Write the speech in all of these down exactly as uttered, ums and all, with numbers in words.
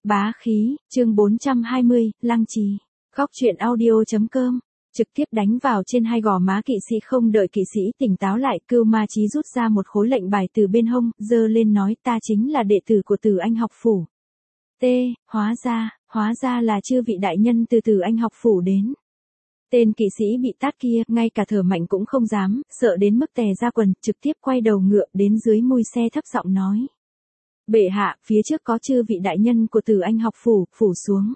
Bá khí, chương bốn trăm hai mươi, Lăng Trì. Góc truyện audio.com. Trực tiếp đánh vào trên hai gò má kỵ sĩ, không đợi kỵ sĩ tỉnh táo lại, Cưu Ma Chí rút ra một khối lệnh bài từ bên hông, giơ lên nói, ta chính là đệ tử của Từ Anh học phủ. T, hóa ra, hóa ra là chư vị đại nhân từ Từ Anh học phủ đến. Tên kỵ sĩ bị tát kia, ngay cả thở mạnh cũng không dám, sợ đến mức tè ra quần, trực tiếp quay đầu ngựa đến dưới mui xe thấp giọng nói. Bệ hạ, phía trước có chư vị đại nhân của Từ Anh học phủ, phủ xuống.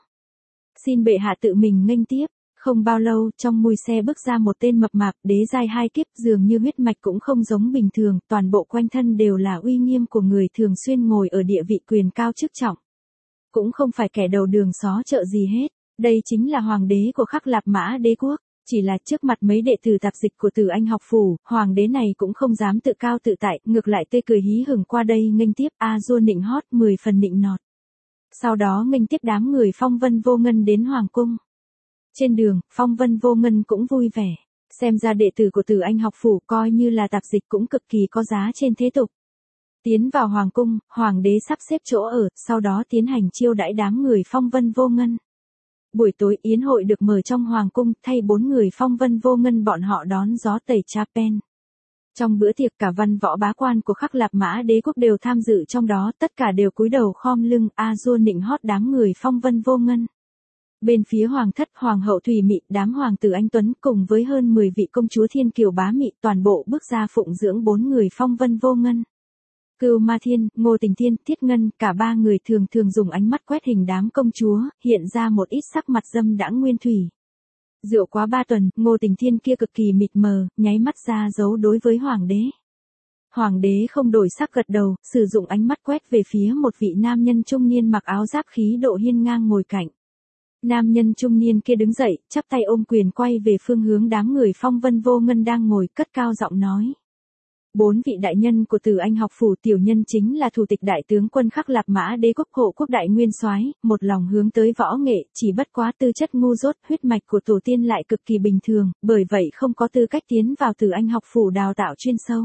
Xin bệ hạ tự mình nghênh tiếp. Không bao lâu, trong mui xe bước ra một tên mập mạp, đế giai hai kiếp, dường như huyết mạch cũng không giống bình thường, toàn bộ quanh thân đều là uy nghiêm của người thường xuyên ngồi ở địa vị quyền cao chức trọng. Cũng không phải kẻ đầu đường xó chợ gì hết, đây chính là hoàng đế của Khắc Lạp Mã đế quốc. Chỉ là trước mặt mấy đệ tử tạp dịch của Từ Anh học phủ, hoàng đế này cũng không dám tự cao tự tại, ngược lại tươi cười hí hửng qua đây nghênh tiếp, a dua nịnh hót, mười phần nịnh nọt. Sau đó nghênh tiếp đám người phong vân vô ngân đến hoàng cung. Trên đường, phong vân vô ngân cũng vui vẻ, xem ra đệ tử của Từ Anh học phủ coi như là tạp dịch cũng cực kỳ có giá trên thế tục. Tiến vào hoàng cung, hoàng đế sắp xếp chỗ ở, sau đó tiến hành chiêu đãi đám người phong vân vô ngân. Buổi tối yến hội được mở trong hoàng cung, thay bốn người phong vân vô ngân bọn họ đón gió tẩy Chapen. Trong bữa tiệc cả văn võ bá quan của Khắc Lạp Mã đế quốc đều tham dự trong đó, tất cả đều cúi đầu khom lưng, a dua nịnh hót đám người phong vân vô ngân. Bên phía hoàng thất, hoàng hậu Thùy Mị, đám hoàng tử anh tuấn cùng với hơn mười vị công chúa thiên kiều bá mị toàn bộ bước ra phụng dưỡng bốn người phong vân vô ngân. Cưu Ma Thiên, Ngô Tình Thiên, Thiết Ngân, cả ba người thường thường dùng ánh mắt quét hình đám công chúa, hiện ra một ít sắc mặt dâm đãng nguyên thủy. Rượu quá ba tuần, Ngô Tình Thiên kia cực kỳ mịt mờ, nháy mắt ra dấu đối với hoàng đế. Hoàng đế không đổi sắc gật đầu, sử dụng ánh mắt quét về phía một vị nam nhân trung niên mặc áo giáp khí độ hiên ngang ngồi cạnh. Nam nhân trung niên kia đứng dậy, chắp tay ôm quyền quay về phương hướng đám người phong vân vô ngân đang ngồi, cất cao giọng nói. Bốn vị đại nhân của Từ Anh học phủ, tiểu nhân chính là thủ tịch đại tướng quân Khắc Lạp Mã đế quốc, hộ quốc đại nguyên soái, một lòng hướng tới võ nghệ, chỉ bất quá tư chất ngu dốt, huyết mạch của tổ tiên lại cực kỳ bình thường, bởi vậy không có tư cách tiến vào Từ Anh học phủ đào tạo chuyên sâu.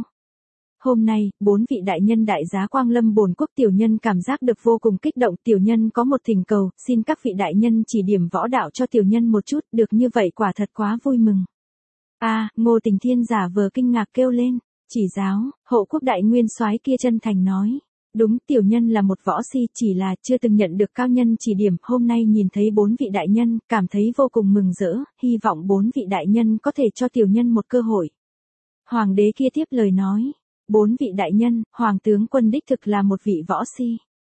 Hôm nay, bốn vị đại nhân đại giá quang lâm bổn quốc, tiểu nhân cảm giác được vô cùng kích động, tiểu nhân có một thỉnh cầu, xin các vị đại nhân chỉ điểm võ đạo cho tiểu nhân một chút, được như vậy quả thật quá vui mừng. A, à, Ngô Tình Thiên giả vờ kinh ngạc kêu lên, chỉ giáo, hộ quốc đại nguyên soái kia chân thành nói. Đúng, tiểu nhân là một võ si, chỉ là chưa từng nhận được cao nhân chỉ điểm, hôm nay nhìn thấy bốn vị đại nhân, cảm thấy vô cùng mừng rỡ, hy vọng bốn vị đại nhân có thể cho tiểu nhân một cơ hội. Hoàng đế kia tiếp lời nói. Bốn vị đại nhân, hoàng tướng quân đích thực là một vị võ si.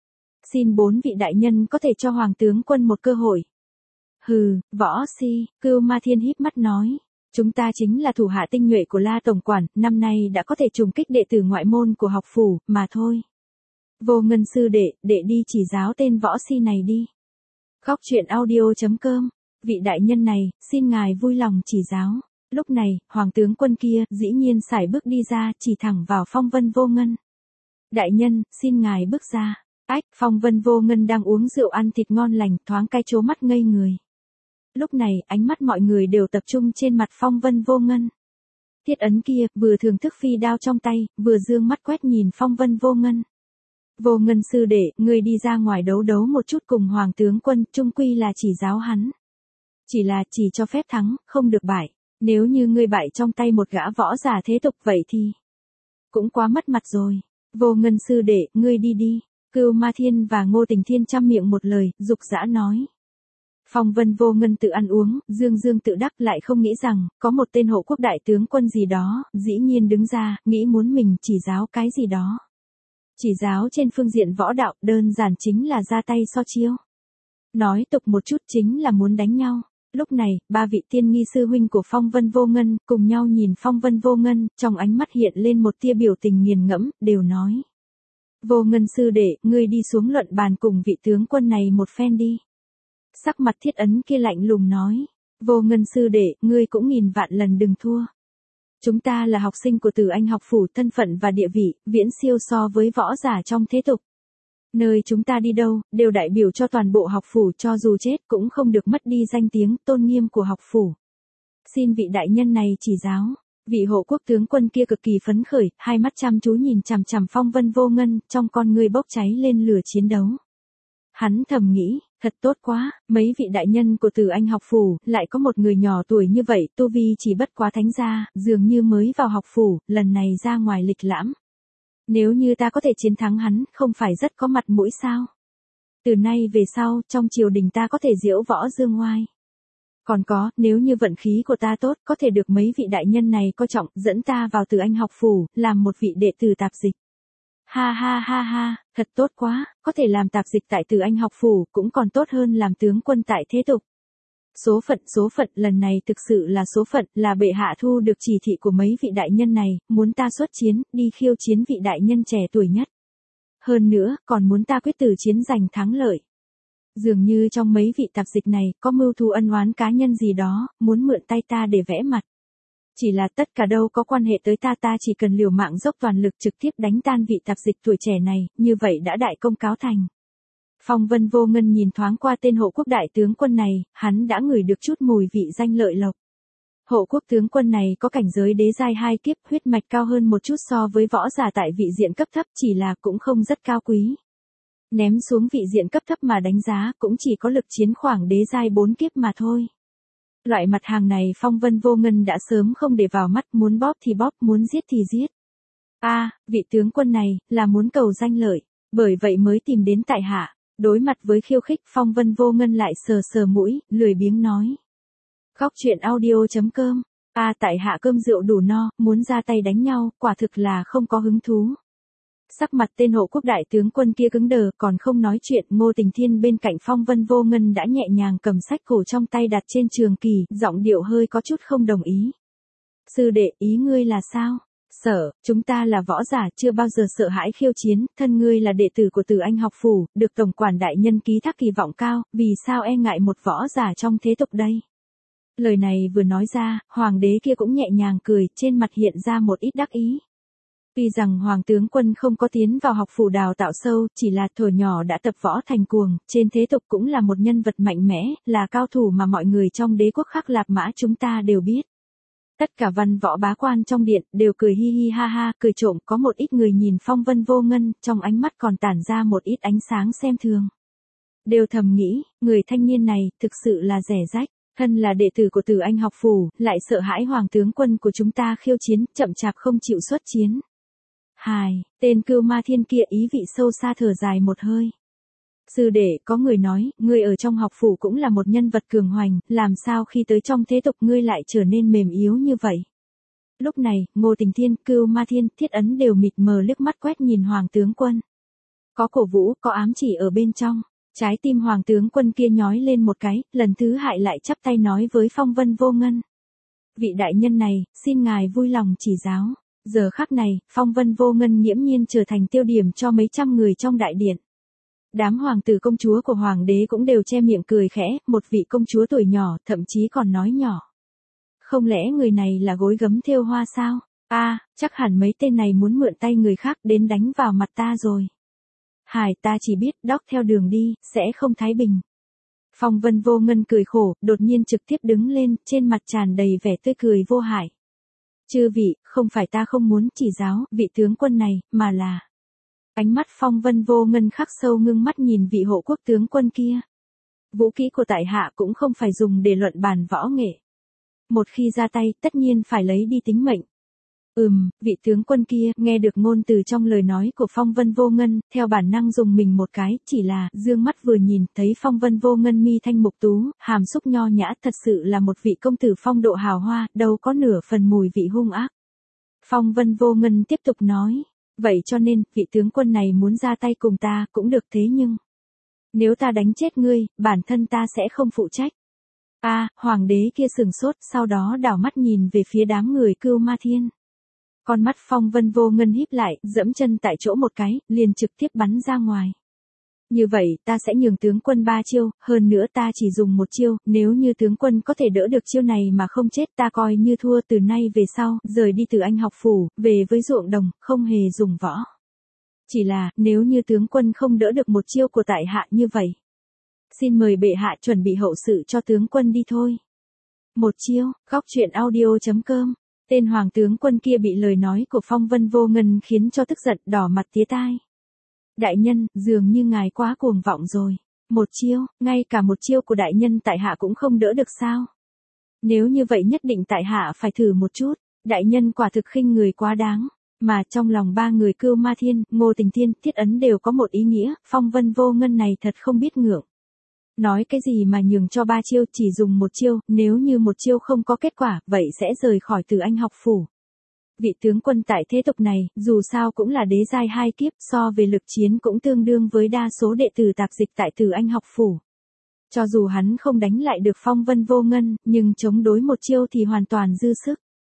Xin bốn vị đại nhân có thể cho hoàng tướng quân một cơ hội. Hừ, võ si, Cưu Ma Thiên híp mắt nói. Chúng ta chính là thủ hạ tinh nhuệ của La Tổng Quản, năm nay đã có thể trùng kích đệ tử ngoại môn của học phủ, mà thôi. Vô Ngân sư đệ, đệ đi chỉ giáo tên võ si này đi. Góc truyện audio.com, vị đại nhân này, xin ngài vui lòng chỉ giáo. Lúc này, hoàng tướng quân kia, dĩ nhiên sải bước đi ra, chỉ thẳng vào phong vân vô ngân. Đại nhân, xin ngài bước ra. Ách, phong vân vô ngân đang uống rượu ăn thịt ngon lành, thoáng cái trố mắt ngây người. Lúc này, ánh mắt mọi người đều tập trung trên mặt phong vân vô ngân. Thiết ấn kia, vừa thưởng thức phi đao trong tay, vừa dương mắt quét nhìn phong vân vô ngân. Vô Ngân sư đệ, ngươi đi ra ngoài đấu đấu một chút cùng hoàng tướng quân, chung quy là chỉ giáo hắn. Chỉ là chỉ cho phép thắng, không được bại. Nếu như ngươi bại trong tay một gã võ giả thế tục vậy thì cũng quá mất mặt rồi. Vô Ngân sư đệ, ngươi đi đi. Cưu Ma Thiên và Ngô Tình Thiên chăm miệng một lời, dục dã nói. Phong vân vô ngân tự ăn uống, dương dương tự đắc, lại không nghĩ rằng, có một tên hộ quốc đại tướng quân gì đó, dĩ nhiên đứng ra, nghĩ muốn mình chỉ giáo cái gì đó. Chỉ giáo trên phương diện võ đạo, đơn giản chính là ra tay so chiêu. Nói tục một chút chính là muốn đánh nhau. Lúc này, ba vị tiên nghi sư huynh của phong vân vô ngân, cùng nhau nhìn phong vân vô ngân, trong ánh mắt hiện lên một tia biểu tình nghiền ngẫm, đều nói. Vô Ngân sư đệ, ngươi đi xuống luận bàn cùng vị tướng quân này một phen đi. Sắc mặt Thiết ấn kia lạnh lùng nói. Vô Ngân sư đệ, ngươi cũng nghìn vạn lần đừng thua. Chúng ta là học sinh của Từ Anh học phủ, thân phận và địa vị, viễn siêu so với võ giả trong thế tục. Nơi chúng ta đi đâu, đều đại biểu cho toàn bộ học phủ, cho dù chết cũng không được mất đi danh tiếng, tôn nghiêm của học phủ. Xin vị đại nhân này chỉ giáo. Vị hộ quốc tướng quân kia cực kỳ phấn khởi, hai mắt chăm chú nhìn chằm chằm phong vân vô ngân, trong con ngươi bốc cháy lên lửa chiến đấu. Hắn thầm nghĩ, thật tốt quá, mấy vị đại nhân của Từ Anh học phủ, lại có một người nhỏ tuổi như vậy, tu vi chỉ bất quá thánh gia, dường như mới vào học phủ, lần này ra ngoài lịch lãm. Nếu như ta có thể chiến thắng hắn, không phải rất có mặt mũi sao? Từ nay về sau, trong triều đình ta có thể diễu võ dương oai. Còn có, nếu như vận khí của ta tốt, có thể được mấy vị đại nhân này coi trọng, dẫn ta vào Từ Anh học phủ, làm một vị đệ tử tạp dịch. Ha ha ha ha, thật tốt quá, có thể làm tạp dịch tại Từ Anh học phủ, cũng còn tốt hơn làm tướng quân tại thế tục. Số phận, số phận, lần này thực sự là số phận, là bệ hạ thu được chỉ thị của mấy vị đại nhân này, muốn ta xuất chiến, đi khiêu chiến vị đại nhân trẻ tuổi nhất. Hơn nữa, còn muốn ta quyết tử chiến giành thắng lợi. Dường như trong mấy vị tạp dịch này, có mưu thù ân oán cá nhân gì đó, muốn mượn tay ta để vẽ mặt. Chỉ là tất cả đâu có quan hệ tới ta, ta chỉ cần liều mạng dốc toàn lực trực tiếp đánh tan vị tạp dịch tuổi trẻ này, như vậy đã đại công cáo thành. Phong Vân Vô Ngân nhìn thoáng qua tên hộ quốc đại tướng quân này, hắn đã ngửi được chút mùi vị danh lợi lộc. Hộ quốc tướng quân này có cảnh giới đế giai hai kiếp, huyết mạch cao hơn một chút so với võ giả tại vị diện cấp thấp, chỉ là cũng không rất cao quý. Ném xuống vị diện cấp thấp mà đánh giá, cũng chỉ có lực chiến khoảng đế giai bốn kiếp mà thôi. Loại mặt hàng này Phong Vân Vô Ngân đã sớm không để vào mắt, muốn bóp thì bóp, muốn giết thì giết. A, à, vị tướng quân này, là muốn cầu danh lợi, bởi vậy mới tìm đến tại hạ. Đối mặt với khiêu khích, Phong Vân Vô Ngân lại sờ sờ mũi, lười biếng nói. Góc truyện audio chấm com, a à, tại hạ cơm rượu đủ no, muốn ra tay đánh nhau, quả thực là không có hứng thú. Sắc mặt tên hộ quốc đại tướng quân kia cứng đờ, còn không nói chuyện, Ngô Tình Thiên bên cạnh Phong Vân Vô Ngân đã nhẹ nhàng cầm sách cổ trong tay đặt trên trường kỳ, giọng điệu hơi có chút không đồng ý. Sư đệ, ý ngươi là sao? Sở, chúng ta là võ giả, chưa bao giờ sợ hãi khiêu chiến, thân ngươi là đệ tử của Từ Anh học phủ, được tổng quản đại nhân ký thác kỳ vọng cao, vì sao e ngại một võ giả trong thế tục đây? Lời này vừa nói ra, hoàng đế kia cũng nhẹ nhàng cười, trên mặt hiện ra một ít đắc ý. Tuy rằng hoàng tướng quân không có tiến vào học phủ đào tạo sâu, chỉ là thuở nhỏ đã tập võ thành cuồng, trên thế tục cũng là một nhân vật mạnh mẽ, là cao thủ mà mọi người trong đế quốc Khắc Lạp Mã chúng ta đều biết. Tất cả văn võ bá quan trong điện đều cười hi hi ha ha, cười trộm, có một ít người nhìn Phong Vân Vô Ngân, trong ánh mắt còn tản ra một ít ánh sáng xem thường. Đều thầm nghĩ, người thanh niên này thực sự là rẻ rách, thân là đệ tử của Từ Anh học phủ, lại sợ hãi hoàng tướng quân của chúng ta khiêu chiến, chậm chạp không chịu xuất chiến. Hài, tên Cưu Ma Thiên kia ý vị sâu xa thở dài một hơi. Sư đệ, có người nói, ngươi ở trong học phủ cũng là một nhân vật cường hoành, làm sao khi tới trong thế tục ngươi lại trở nên mềm yếu như vậy? Lúc này, Ngô Tình Thiên, Cưu Ma Thiên, Thiết Ấn đều mịt mờ liếc mắt quét nhìn hoàng tướng quân. Có cổ vũ, có ám chỉ ở bên trong. Trái tim hoàng tướng quân kia nhói lên một cái, lần thứ hai lại chắp tay nói với Phong Vân Vô Ngân. Vị đại nhân này, xin ngài vui lòng chỉ giáo. Giờ khắc này, Phong Vân Vô Ngân nghiễm nhiên trở thành tiêu điểm cho mấy trăm người trong đại điện. Đám hoàng tử công chúa của hoàng đế cũng đều che miệng cười khẽ, một vị công chúa tuổi nhỏ, thậm chí còn nói nhỏ. Không lẽ người này là gối gấm thêu hoa sao? A, à, chắc hẳn mấy tên này muốn mượn tay người khác đến đánh vào mặt ta rồi. Hải, ta chỉ biết, đóc theo đường đi, sẽ không thái bình. Phong Vân Vô Ngân cười khổ, đột nhiên trực tiếp đứng lên, trên mặt tràn đầy vẻ tươi cười vô hại. Chư vị, không phải ta không muốn chỉ giáo vị tướng quân này, mà là... Ánh mắt Phong Vân Vô Ngân khắc sâu, ngưng mắt nhìn vị hộ quốc tướng quân kia. Vũ khí của tại hạ cũng không phải dùng để luận bàn võ nghệ. Một khi ra tay, tất nhiên phải lấy đi tính mệnh. Ừm, vị tướng quân kia, nghe được ngôn từ trong lời nói của Phong Vân Vô Ngân, theo bản năng dùng mình một cái, chỉ là, dương mắt vừa nhìn, thấy Phong Vân Vô Ngân mi thanh mục tú, hàm xúc nho nhã, thật sự là một vị công tử phong độ hào hoa, đâu có nửa phần mùi vị hung ác. Phong Vân Vô Ngân tiếp tục nói, vậy cho nên, vị tướng quân này muốn ra tay cùng ta, cũng được, thế nhưng... Nếu ta đánh chết ngươi, bản thân ta sẽ không phụ trách. A, à, hoàng đế kia sừng sốt, sau đó đảo mắt nhìn về phía đám người Cưu Ma Thiên. Con mắt Phong Vân Vô Ngân híp lại, dẫm chân tại chỗ một cái, liền trực tiếp bắn ra ngoài. Như vậy, ta sẽ nhường tướng quân ba chiêu, hơn nữa ta chỉ dùng một chiêu, nếu như tướng quân có thể đỡ được chiêu này mà không chết, ta coi như thua. Từ nay về sau, rời đi Từ Anh học phủ, về với ruộng đồng, không hề dùng võ. Chỉ là, nếu như tướng quân không đỡ được một chiêu của tại hạ như vậy, xin mời bệ hạ chuẩn bị hậu sự cho tướng quân đi thôi. Một chiêu, góc truyện audio chấm com. Tên hoàng tướng quân kia bị lời nói của Phong Vân Vô Ngân khiến cho tức giận, đỏ mặt tía tai. Đại nhân, dường như ngài quá cuồng vọng rồi. Một chiêu, ngay cả một chiêu của đại nhân tại hạ cũng không đỡ được sao? Nếu như vậy nhất định tại hạ phải thử một chút, đại nhân quả thực khinh người quá đáng. Mà trong lòng ba người Cưu Ma Thiên, Ngô Tình Thiên, Thiết Ấn đều có một ý nghĩa, Phong Vân Vô Ngân này thật không biết ngượng. Nói cái gì mà nhường cho ba chiêu, chỉ dùng một chiêu, nếu như một chiêu không có kết quả, vậy sẽ rời khỏi Từ Anh học phủ. Vị tướng quân tại thế tục này, dù sao cũng là đế giai hai kiếp, so về lực chiến cũng tương đương với đa số đệ tử tạp dịch tại Từ Anh học phủ. Cho dù hắn không đánh lại được Phong Vân Vô Ngân, nhưng chống đối một chiêu thì hoàn toàn dư sức.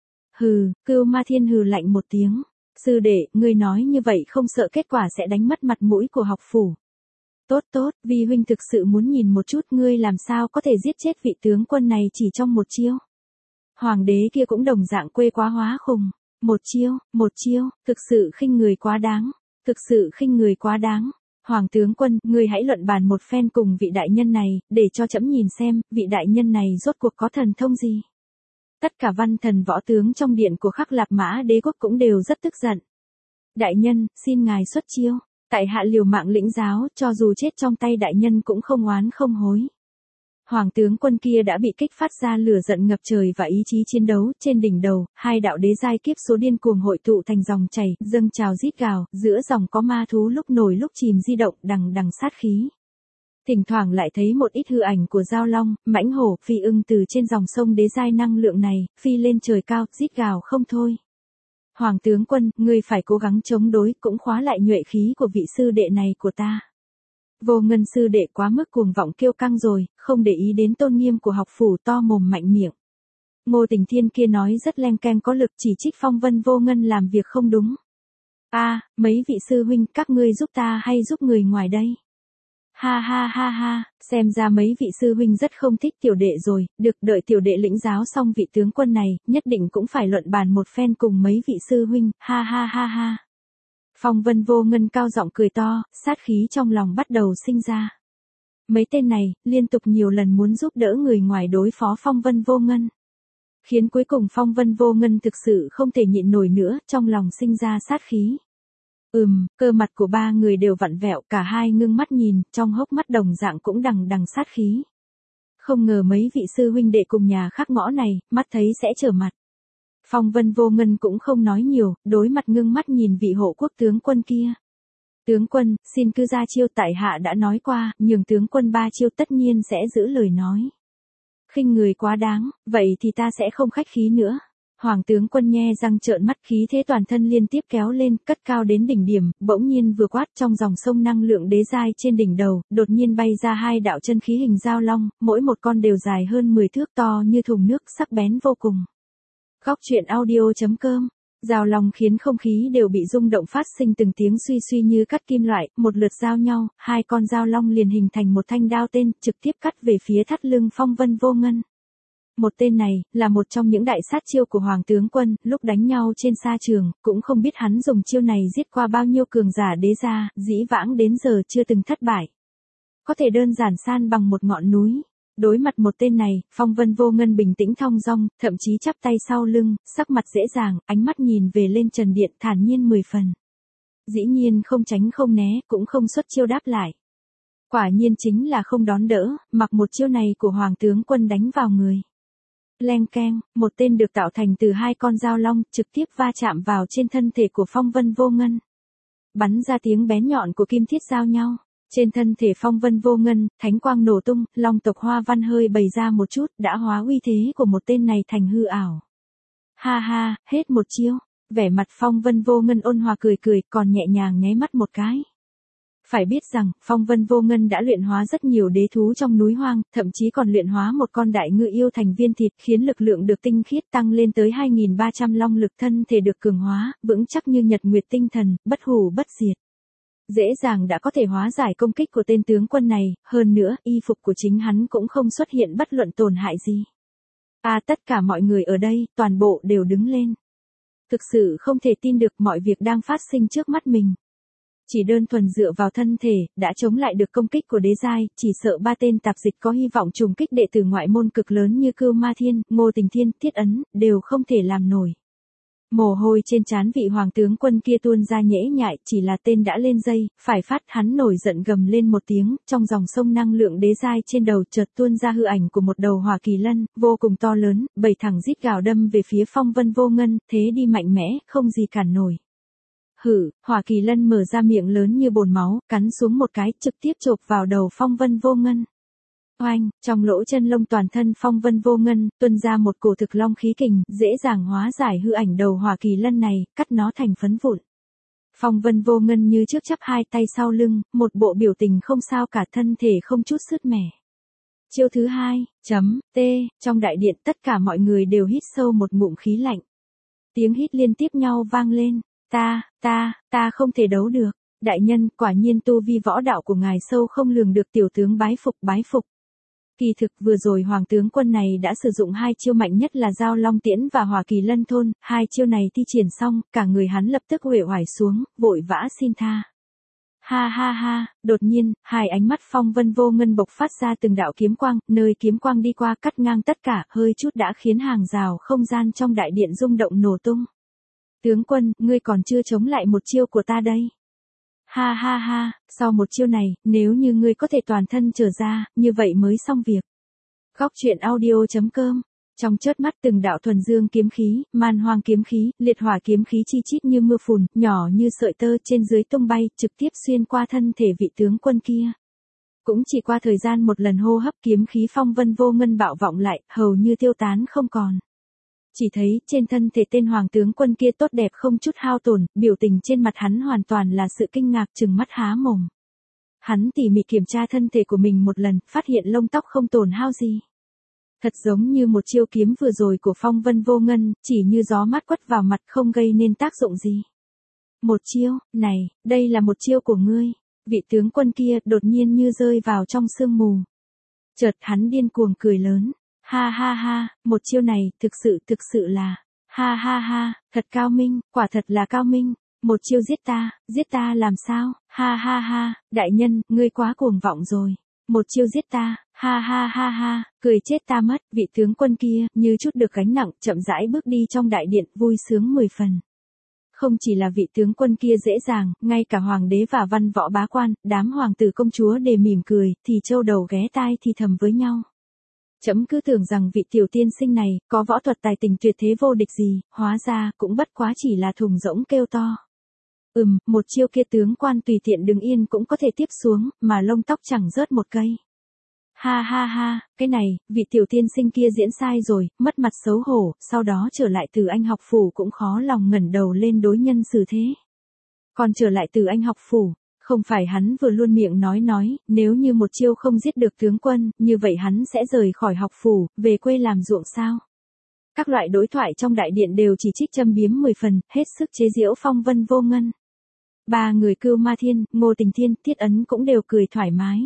Hừ, Cưu Ma Thiên hừ lạnh một tiếng. Sư đệ, ngươi nói như vậy không sợ kết quả sẽ đánh mất mặt mũi của học phủ. Tốt tốt, vi huynh thực sự muốn nhìn một chút ngươi làm sao có thể giết chết vị tướng quân này chỉ trong một chiêu. Hoàng đế kia cũng đồng dạng quê quá hóa khùng. Một chiêu, một chiêu, thực sự khinh người quá đáng. Thực sự khinh người quá đáng. Hoàng tướng quân, ngươi hãy luận bàn một phen cùng vị đại nhân này, để cho trẫm nhìn xem, vị đại nhân này rốt cuộc có thần thông gì. Tất cả văn thần võ tướng trong điện của Khắc Lạp Mã Đế quốc cũng đều rất tức giận. Đại nhân, xin ngài xuất chiêu. Tại hạ liều mạng lĩnh giáo, cho dù chết trong tay đại nhân cũng không oán không hối. Hoàng tướng quân kia đã bị kích phát ra lửa giận ngập trời và ý chí chiến đấu, trên đỉnh đầu, hai đạo đế giai kiếp số điên cuồng hội tụ thành dòng chảy, dâng trào rít gào, giữa dòng có ma thú lúc nổi lúc chìm di động, đằng đằng sát khí. Thỉnh thoảng lại thấy một ít hư ảnh của giao long, mãnh hổ, phi ưng từ trên dòng sông đế giai năng lượng này, phi lên trời cao, rít gào không thôi. Hoàng tướng quân, ngươi phải cố gắng chống đối, cũng khóa lại nhuệ khí của vị sư đệ này của ta. Vô Ngân sư đệ quá mức cuồng vọng kiêu căng rồi, không để ý đến tôn nghiêm của học phủ, to mồm mạnh miệng. Ngô Tình Thiên kia nói rất leng keng có lực, chỉ trích Phong Vân Vô Ngân làm việc không đúng. A, mấy vị sư huynh, các ngươi giúp ta hay giúp người ngoài đây? Ha ha ha ha, xem ra mấy vị sư huynh rất không thích tiểu đệ rồi, được đợi tiểu đệ lĩnh giáo xong vị tướng quân này, nhất định cũng phải luận bàn một phen cùng mấy vị sư huynh, ha ha ha ha. Phong Vân Vô Ngân cao giọng cười to, sát khí trong lòng bắt đầu sinh ra. Mấy tên này, liên tục nhiều lần muốn giúp đỡ người ngoài đối phó Phong Vân Vô Ngân. Khiến cuối cùng Phong Vân Vô Ngân thực sự không thể nhịn nổi nữa, trong lòng sinh ra sát khí. Ừm, cơ mặt của ba người đều vặn vẹo, cả hai ngưng mắt nhìn, trong hốc mắt đồng dạng cũng đằng đằng sát khí. Không ngờ mấy vị sư huynh đệ cùng nhà khác ngõ này, mắt thấy sẽ trở mặt. Phong Vân Vô Ngân cũng không nói nhiều, đối mặt ngưng mắt nhìn vị hộ quốc tướng quân kia. Tướng quân, xin cứ ra chiêu, tại hạ đã nói qua, nhường tướng quân ba chiêu tất nhiên sẽ giữ lời nói. Khinh người quá đáng, vậy thì ta sẽ không khách khí nữa. Hoàng tướng quân nhe răng trợn mắt, khí thế toàn thân liên tiếp kéo lên, cất cao đến đỉnh điểm, bỗng nhiên vừa quát, trong dòng sông năng lượng đế giai trên đỉnh đầu, đột nhiên bay ra hai đạo chân khí hình dao long, mỗi một con đều dài hơn mười thước, to như thùng nước, sắc bén vô cùng. Góc truyện audio chấm com. Dao long khiến không khí đều bị rung động, phát sinh từng tiếng suy suy như cắt kim loại, một lượt giao nhau, hai con dao long liền hình thành một thanh đao tên, trực tiếp cắt về phía thắt lưng Phong Vân Vô Ngân. Một tên này, là một trong những đại sát chiêu của Hoàng tướng quân, lúc đánh nhau trên sa trường, cũng không biết hắn dùng chiêu này giết qua bao nhiêu cường giả đế gia, dĩ vãng đến giờ chưa từng thất bại. Có thể đơn giản san bằng một ngọn núi. Đối mặt một tên này, Phong Vân Vô Ngân bình tĩnh thong dong, thậm chí chắp tay sau lưng, sắc mặt dễ dàng, ánh mắt nhìn về lên trần điện thản nhiên mười phần. Dĩ nhiên không tránh không né, cũng không xuất chiêu đáp lại. Quả nhiên chính là không đón đỡ, mặc một chiêu này của Hoàng tướng quân đánh vào người. Leng keng, một tên được tạo thành từ hai con dao long, trực tiếp va chạm vào trên thân thể của Phong Vân Vô Ngân. Bắn ra tiếng bén nhọn của kim thiết giao nhau. Trên thân thể Phong Vân Vô Ngân, thánh quang nổ tung, long tộc hoa văn hơi bày ra một chút, đã hóa uy thế của một tên này thành hư ảo. Ha ha, hết một chiêu, vẻ mặt Phong Vân Vô Ngân ôn hòa cười cười, còn nhẹ nhàng nháy mắt một cái. Phải biết rằng, Phong Vân Vô Ngân đã luyện hóa rất nhiều đế thú trong núi hoang, thậm chí còn luyện hóa một con đại ngư yêu thành viên thịt, khiến lực lượng được tinh khiết tăng lên tới hai nghìn ba trăm long lực, thân thể được cường hóa, vững chắc như nhật nguyệt tinh thần, bất hủ bất diệt. Dễ dàng đã có thể hóa giải công kích của tên tướng quân này, hơn nữa, y phục của chính hắn cũng không xuất hiện bất luận tổn hại gì. À, tất cả mọi người ở đây, toàn bộ đều đứng lên. Thực sự không thể tin được mọi việc đang phát sinh trước mắt mình. Chỉ đơn thuần dựa vào thân thể, đã chống lại được công kích của đế giai, chỉ sợ ba tên tạp dịch có hy vọng trùng kích đệ tử ngoại môn cực lớn như Cưu Ma Thiên, Ngô Tình Thiên, Thiết Ấn, đều không thể làm nổi. Mồ hôi trên trán vị hoàng tướng quân kia tuôn ra nhễ nhại, chỉ là tên đã lên dây, phải phát hắn nổi giận gầm lên một tiếng, trong dòng sông năng lượng đế giai trên đầu chợt tuôn ra hư ảnh của một đầu hỏa kỳ lân, vô cùng to lớn, bảy thẳng rít gào đâm về phía Phong Vân Vô Ngân, thế đi mạnh mẽ, không gì cản nổi. Hử, hỏa kỳ lân mở ra miệng lớn như bồn máu, cắn xuống một cái, trực tiếp chộp vào đầu Phong Vân Vô Ngân. Oanh, trong lỗ chân lông toàn thân Phong Vân Vô Ngân, tuôn ra một cổ thực long khí kình, dễ dàng hóa giải hư ảnh đầu hỏa kỳ lân này, cắt nó thành phấn vụn. Phong Vân Vô Ngân như trước chắp hai tay sau lưng, một bộ biểu tình không sao cả, thân thể không chút sứt mẻ. Chiêu thứ hai, chấm, T, trong đại điện tất cả mọi người đều hít sâu một ngụm khí lạnh. Tiếng hít liên tiếp nhau vang lên, ta, ta, ta không thể đấu được. Đại nhân, quả nhiên tu vi võ đạo của ngài sâu không lường được, tiểu tướng bái phục bái phục. Kỳ thực vừa rồi hoàng tướng quân này đã sử dụng hai chiêu mạnh nhất là Giao Long Tiễn và Hỏa Kỳ Lân Thôn, hai chiêu này thi triển xong, cả người hắn lập tức uể oải xuống, vội vã xin tha. Ha ha ha, đột nhiên, hai ánh mắt Phong Vân Vô Ngân bộc phát ra từng đạo kiếm quang, nơi kiếm quang đi qua cắt ngang tất cả, hơi chút đã khiến hàng rào không gian trong đại điện rung động nổ tung. Tướng quân, ngươi còn chưa chống lại một chiêu của ta đây. Ha ha ha, sau một chiêu này, nếu như ngươi có thể toàn thân trở ra, như vậy mới xong việc. Góc truyện audio chấm com. Trong chớp mắt từng đạo thuần dương kiếm khí, man hoang kiếm khí, liệt hỏa kiếm khí chi chít như mưa phùn, nhỏ như sợi tơ trên dưới tung bay, trực tiếp xuyên qua thân thể vị tướng quân kia. Cũng chỉ qua thời gian một lần hô hấp, kiếm khí Phong Vân Vô Ngân bạo vọng lại, hầu như tiêu tán không còn. Chỉ thấy, trên thân thể tên hoàng tướng quân kia tốt đẹp không chút hao tổn, biểu tình trên mặt hắn hoàn toàn là sự kinh ngạc, trừng mắt há mồm. Hắn tỉ mỉ kiểm tra thân thể của mình một lần, phát hiện lông tóc không tổn hao gì. Thật giống như một chiêu kiếm vừa rồi của Phong Vân Vô Ngân, chỉ như gió mát quất vào mặt không gây nên tác dụng gì. Một chiêu, này, đây là một chiêu của ngươi. Vị tướng quân kia đột nhiên như rơi vào trong sương mù. Chợt hắn điên cuồng cười lớn. Ha ha ha, một chiêu này, thực sự thực sự là, ha ha ha, thật cao minh, quả thật là cao minh, một chiêu giết ta, giết ta làm sao, ha ha ha, đại nhân, ngươi quá cuồng vọng rồi, một chiêu giết ta, ha ha ha ha, cười chết ta mất, vị tướng quân kia, như chút được gánh nặng, chậm rãi bước đi trong đại điện, vui sướng mười phần. Không chỉ là vị tướng quân kia dễ dàng, ngay cả hoàng đế và văn võ bá quan, đám hoàng tử công chúa đều mỉm cười, thì châu đầu ghé tai thì thầm với nhau. Chấm cứ tưởng rằng vị tiểu tiên sinh này, có võ thuật tài tình tuyệt thế vô địch gì, hóa ra, cũng bất quá chỉ là thùng rỗng kêu to. Ừm, một chiêu kia tướng quan tùy tiện đứng yên cũng có thể tiếp xuống, mà lông tóc chẳng rớt một cây. Ha ha ha, cái này, vị tiểu tiên sinh kia diễn sai rồi, mất mặt xấu hổ, sau đó trở lại Từ Anh học phủ cũng khó lòng ngẩng đầu lên đối nhân xử thế. Còn trở lại Từ Anh học phủ, không phải hắn vừa luôn miệng nói nói, nếu như một chiêu không giết được tướng quân, như vậy hắn sẽ rời khỏi học phủ, về quê làm ruộng sao? Các loại đối thoại trong đại điện đều chỉ trích châm biếm mười phần, hết sức chế giễu Phong Vân Vô Ngân. Ba người Cưu Ma Thiên, Ngô Tình Thiên, Tiết Ấn cũng đều cười thoải mái.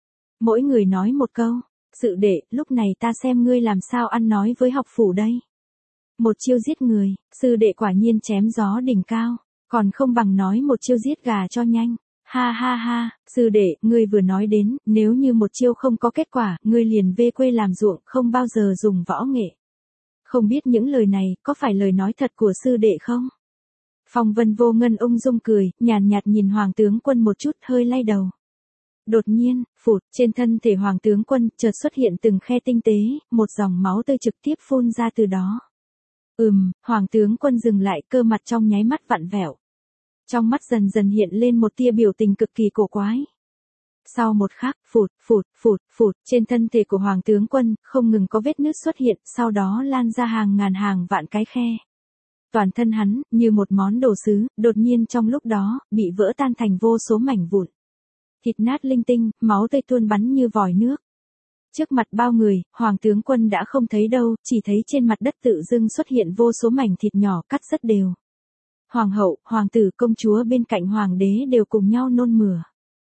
Mỗi người nói một câu, sự đệ, lúc này ta xem ngươi làm sao ăn nói với học phủ đây. Một chiêu giết người, sư đệ quả nhiên chém gió đỉnh cao, còn không bằng nói một chiêu giết gà cho nhanh. Ha ha ha, sư đệ, ngươi vừa nói đến, nếu như một chiêu không có kết quả, ngươi liền về quê làm ruộng, không bao giờ dùng võ nghệ. Không biết những lời này, có phải lời nói thật của sư đệ không? Phong Vân Vô Ngân ung dung cười, nhàn nhạt nhìn hoàng tướng quân một chút, hơi lay đầu. Đột nhiên, phụt, trên thân thể hoàng tướng quân, chợt xuất hiện từng khe tinh tế, một dòng máu tươi trực tiếp phun ra từ đó. Ừm, hoàng tướng quân dừng lại, cơ mặt trong nháy mắt vặn vẹo. Trong mắt dần dần hiện lên một tia biểu tình cực kỳ cổ quái. Sau một khắc, phụt, phụt, phụt, phụt, trên thân thể của hoàng tướng quân, không ngừng có vết nứt xuất hiện, sau đó lan ra hàng ngàn hàng vạn cái khe. Toàn thân hắn, như một món đồ sứ, đột nhiên trong lúc đó, bị vỡ tan thành vô số mảnh vụn. Thịt nát linh tinh, máu tươi tuôn bắn như vòi nước. Trước mặt bao người, hoàng tướng quân đã không thấy đâu, chỉ thấy trên mặt đất tự dưng xuất hiện vô số mảnh thịt nhỏ cắt rất đều. Hoàng hậu, hoàng tử, công chúa bên cạnh hoàng đế đều cùng nhau nôn mửa.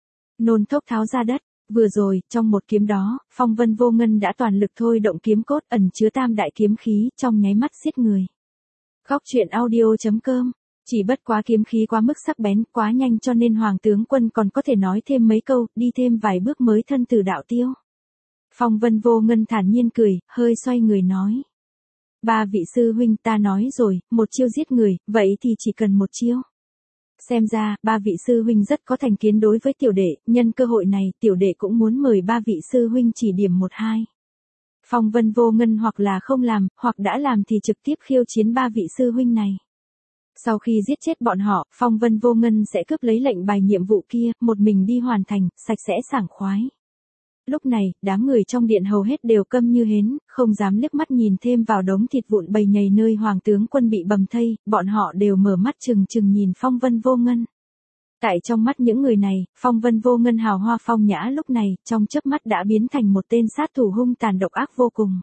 Nôn thốc tháo ra đất, vừa rồi, trong một kiếm đó, Phong Vân Vô Ngân đã toàn lực thôi động kiếm cốt ẩn chứa tam đại kiếm khí, trong nháy mắt giết người. Góc truyện audio chấm com. Chỉ bất quá kiếm khí quá mức sắc bén, quá nhanh cho nên hoàng tướng quân còn có thể nói thêm mấy câu, đi thêm vài bước mới thân tử đạo tiêu. Phong Vân Vô Ngân thản nhiên cười, hơi xoay người nói. Ba vị sư huynh ta nói rồi, một chiêu giết người, vậy thì chỉ cần một chiêu. Xem ra, ba vị sư huynh rất có thành kiến đối với tiểu đệ, nhân cơ hội này, tiểu đệ cũng muốn mời ba vị sư huynh chỉ điểm một hai. Phong Vân Vô Ngân hoặc là không làm, hoặc đã làm thì trực tiếp khiêu chiến ba vị sư huynh này. Sau khi giết chết bọn họ, Phong Vân Vô Ngân sẽ cướp lấy lệnh bài nhiệm vụ kia, một mình đi hoàn thành, sạch sẽ sảng khoái. Lúc này, đám người trong điện hầu hết đều câm như hến, không dám liếc mắt nhìn thêm vào đống thịt vụn bầy nhầy nơi hoàng tướng quân bị bầm thây, bọn họ đều mở mắt trừng trừng nhìn Phong Vân Vô Ngân. Tại trong mắt những người này, Phong Vân Vô Ngân hào hoa phong nhã lúc này, trong chớp mắt đã biến thành một tên sát thủ hung tàn độc ác vô cùng.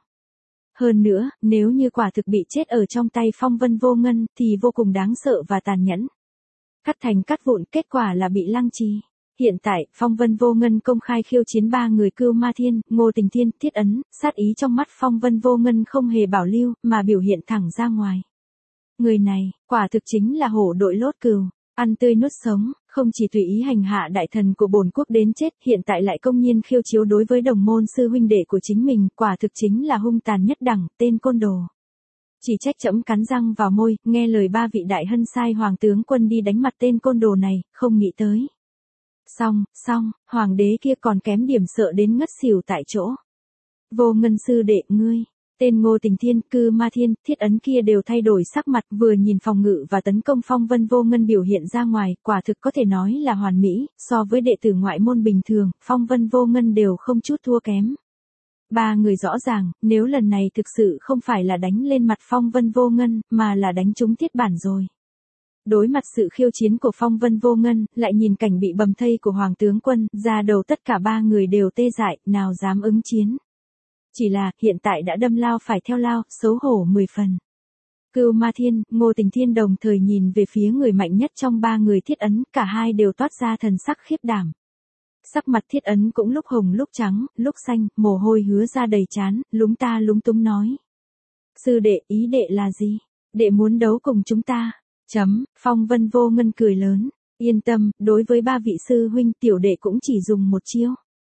Hơn nữa, nếu như quả thực bị chết ở trong tay Phong Vân Vô Ngân, thì vô cùng đáng sợ và tàn nhẫn. Cắt thành cắt vụn, kết quả là bị lăng trì. Hiện tại, Phong Vân Vô Ngân công khai khiêu chiến ba người Cưu Ma Thiên, Ngô Tình Thiên, Thiết Ấn, sát ý trong mắt Phong Vân Vô Ngân không hề bảo lưu, mà biểu hiện thẳng ra ngoài. Người này, quả thực chính là hổ đội lốt cừu, ăn tươi nuốt sống, không chỉ tùy ý hành hạ đại thần của bổn quốc đến chết, hiện tại lại công nhiên khiêu chiếu đối với đồng môn sư huynh đệ của chính mình, quả thực chính là hung tàn nhất đẳng, tên côn đồ. Chỉ trách trẫm cắn răng vào môi, nghe lời ba vị đại hân sai hoàng tướng quân đi đánh mặt tên côn đồ này, không nghĩ tới. Xong, xong, hoàng đế kia còn kém điểm sợ đến ngất xỉu tại chỗ. Vô Ngân sư đệ ngươi, tên Ngô Tình Thiên, Cư Ma Thiên, Thiết Ấn kia đều thay đổi sắc mặt, vừa nhìn phòng ngự và tấn công Phong Vân Vô Ngân biểu hiện ra ngoài, quả thực có thể nói là hoàn mỹ, so với đệ tử ngoại môn bình thường, Phong Vân Vô Ngân đều không chút thua kém. Ba người rõ ràng, nếu lần này thực sự không phải là đánh lên mặt Phong Vân Vô Ngân, mà là đánh trúng thiết bản rồi. Đối mặt sự khiêu chiến của Phong Vân Vô Ngân, lại nhìn cảnh bị bầm thây của Hoàng tướng quân, ra đầu tất cả ba người đều tê dại, nào dám ứng chiến. Chỉ là, hiện tại đã đâm lao phải theo lao, xấu hổ mười phần. Cưu Ma Thiên, Ngô Tình Thiên đồng thời nhìn về phía người mạnh nhất trong ba người Thiết Ấn, cả hai đều toát ra thần sắc khiếp đảm. Sắc mặt Thiết Ấn cũng lúc hồng lúc trắng, lúc xanh, mồ hôi hứa ra đầy trán, lúng ta lúng túng nói. Sư đệ, ý đệ là gì? Đệ muốn đấu cùng chúng ta. Chấm, Phong Vân Vô Ngân cười lớn. Yên tâm, đối với ba vị sư huynh tiểu đệ cũng chỉ dùng một chiêu.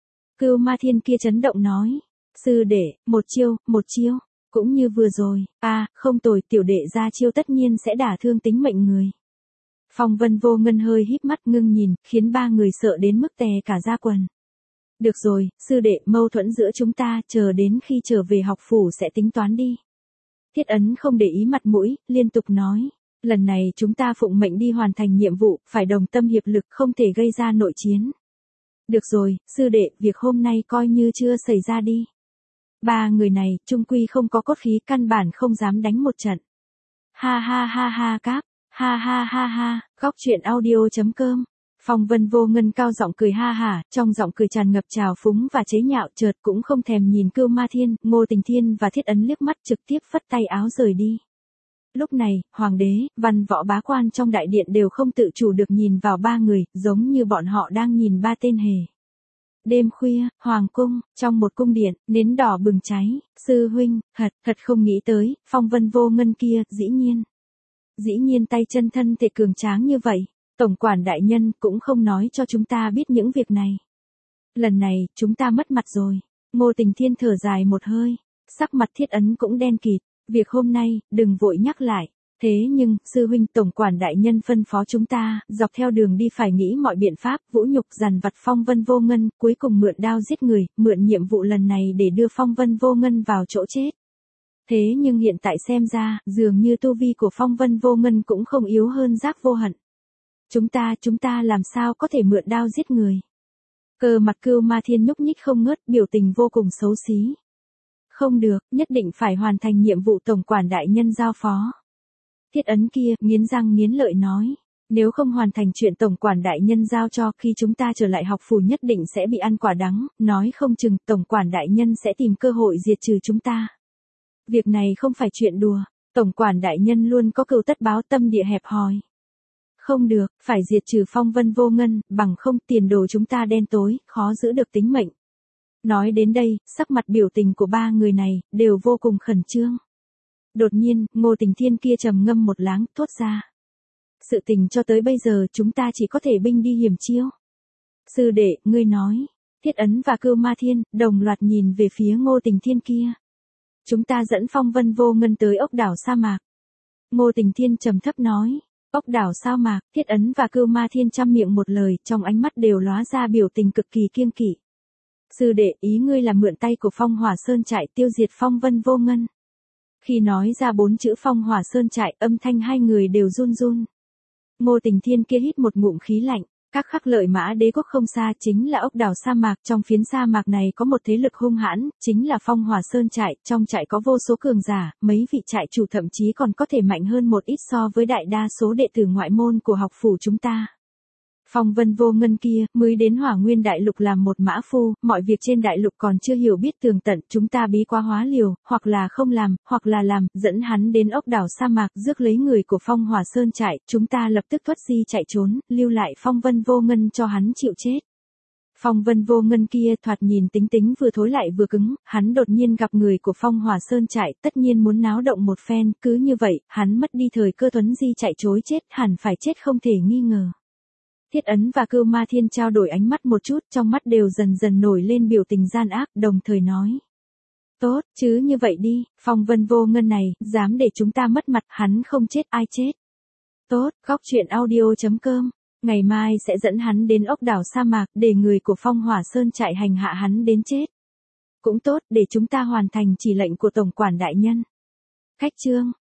Cưu Ma Thiên kia chấn động nói. Sư đệ, một chiêu, một chiêu. Cũng như vừa rồi, à, không tồi, tiểu đệ ra chiêu tất nhiên sẽ đả thương tính mệnh người. Phong Vân Vô Ngân hơi híp mắt ngưng nhìn, khiến ba người sợ đến mức tè cả da quần. Được rồi, sư đệ, mâu thuẫn giữa chúng ta, chờ đến khi trở về học phủ sẽ tính toán đi. Thiết Ấn không để ý mặt mũi, liên tục nói. Lần này chúng ta phụng mệnh đi hoàn thành nhiệm vụ, phải đồng tâm hiệp lực, không thể gây ra nội chiến. Được rồi, sư đệ, việc hôm nay coi như chưa xảy ra đi. Ba người này, chung quy không có cốt khí, căn bản không dám đánh một trận. Ha ha ha ha cáp, ha ha ha ha, góc truyện audio chấm com. Phong Vân Vô Ngân cao giọng cười ha hả, trong giọng cười tràn ngập trào phúng và chế nhạo, chợt cũng không thèm nhìn Cưu Ma Thiên, Ngô Tình Thiên và Thiết Ấn liếc mắt, trực tiếp phất tay áo rời đi. Lúc này, hoàng đế, văn võ bá quan trong đại điện đều không tự chủ được nhìn vào ba người, giống như bọn họ đang nhìn ba tên hề. Đêm khuya, hoàng cung, trong một cung điện, nến đỏ bừng cháy, sư huynh, thật, thật không nghĩ tới, Phong Vân Vô Ngân kia, dĩ nhiên. Dĩ nhiên tay chân thân thể cường tráng như vậy, tổng quản đại nhân cũng không nói cho chúng ta biết những việc này. Lần này, chúng ta mất mặt rồi. Ngô Tình Thiên thở dài một hơi, sắc mặt Thiết Ấn cũng đen kịt, việc hôm nay, đừng vội nhắc lại. Thế nhưng, sư huynh tổng quản đại nhân phân phó chúng ta, dọc theo đường đi phải nghĩ mọi biện pháp, vũ nhục dằn vặt Phong Vân Vô Ngân, cuối cùng mượn đao giết người, mượn nhiệm vụ lần này để đưa Phong Vân Vô Ngân vào chỗ chết. Thế nhưng hiện tại xem ra, dường như tu vi của Phong Vân Vô Ngân cũng không yếu hơn Giác Vô Hận. Chúng ta, chúng ta làm sao có thể mượn đao giết người? Cờ mặt Cưu Ma Thiên nhúc nhích không ngớt, biểu tình vô cùng xấu xí. Không được, nhất định phải hoàn thành nhiệm vụ tổng quản đại nhân giao phó. Thiết Ấn kia, nghiến răng nghiến lợi nói. Nếu không hoàn thành chuyện tổng quản đại nhân giao cho, khi chúng ta trở lại học phủ nhất định sẽ bị ăn quả đắng, nói không chừng tổng quản đại nhân sẽ tìm cơ hội diệt trừ chúng ta. Việc này không phải chuyện đùa, tổng quản đại nhân luôn có cừu tất báo, tâm địa hẹp hòi. Không được, phải diệt trừ Phong Vân Vô Ngân, bằng không tiền đồ chúng ta đen tối, khó giữ được tính mệnh. Nói đến đây, sắc mặt biểu tình của ba người này, đều vô cùng khẩn trương. Đột nhiên, Ngô Tình Thiên kia trầm ngâm một láng, thốt ra. Sự tình cho tới bây giờ chúng ta chỉ có thể binh đi hiểm chiêu. Sư đệ, ngươi nói. Thiết Ấn và Cưu Ma Thiên, đồng loạt nhìn về phía Ngô Tình Thiên kia. Chúng ta dẫn Phong Vân Vô Ngân tới ốc đảo sa mạc. Ngô Tình Thiên trầm thấp nói. Ốc đảo sa mạc, Thiết Ấn và Cưu Ma Thiên trăm miệng một lời, trong ánh mắt đều lóe ra biểu tình cực kỳ kiêng kỵ. Sư đệ, ý ngươi là mượn tay của Phong Hỏa Sơn Trại tiêu diệt Phong Vân Vô Ngân. Khi nói ra bốn chữ Phong Hỏa Sơn Trại, âm thanh hai người đều run run. Ngô Tình Thiên kia hít một ngụm khí lạnh. Các khắc lợi Mã Đế quốc không xa chính là ốc đảo sa mạc, trong phiến sa mạc này có một thế lực hung hãn, chính là Phong Hỏa Sơn Trại, trong trại có vô số cường giả, mấy vị trại chủ thậm chí còn có thể mạnh hơn một ít so với đại đa số đệ tử ngoại môn của học phủ chúng ta. Phong Vân Vô Ngân kia, mới đến Hỏa Nguyên Đại Lục làm một mã phu, mọi việc trên đại lục còn chưa hiểu biết tường tận, chúng ta bí quá hóa liều, hoặc là không làm, hoặc là làm, dẫn hắn đến ốc đảo sa mạc, rước lấy người của Phong Hỏa Sơn Trại, chúng ta lập tức thoát di chạy trốn, lưu lại Phong Vân Vô Ngân cho hắn chịu chết. Phong Vân Vô Ngân kia thoạt nhìn tính tính vừa thối lại vừa cứng, hắn đột nhiên gặp người của Phong Hỏa Sơn Trại, tất nhiên muốn náo động một phen, cứ như vậy, hắn mất đi thời cơ thuấn di chạy trối chết, hẳn phải chết không thể nghi ngờ. Thiết Ấn và Cưu Ma Thiên trao đổi ánh mắt một chút, trong mắt đều dần dần nổi lên biểu tình gian ác, đồng thời nói. Tốt, chứ như vậy đi, Phong Vân Vô Ngân này, dám để chúng ta mất mặt, hắn không chết ai chết. Tốt, góc truyện audio chấm com, ngày mai sẽ dẫn hắn đến ốc đảo sa mạc, để người của Phong Hỏa Sơn Trại hành hạ hắn đến chết. Cũng tốt, để chúng ta hoàn thành chỉ lệnh của Tổng quản đại nhân. Khách chương.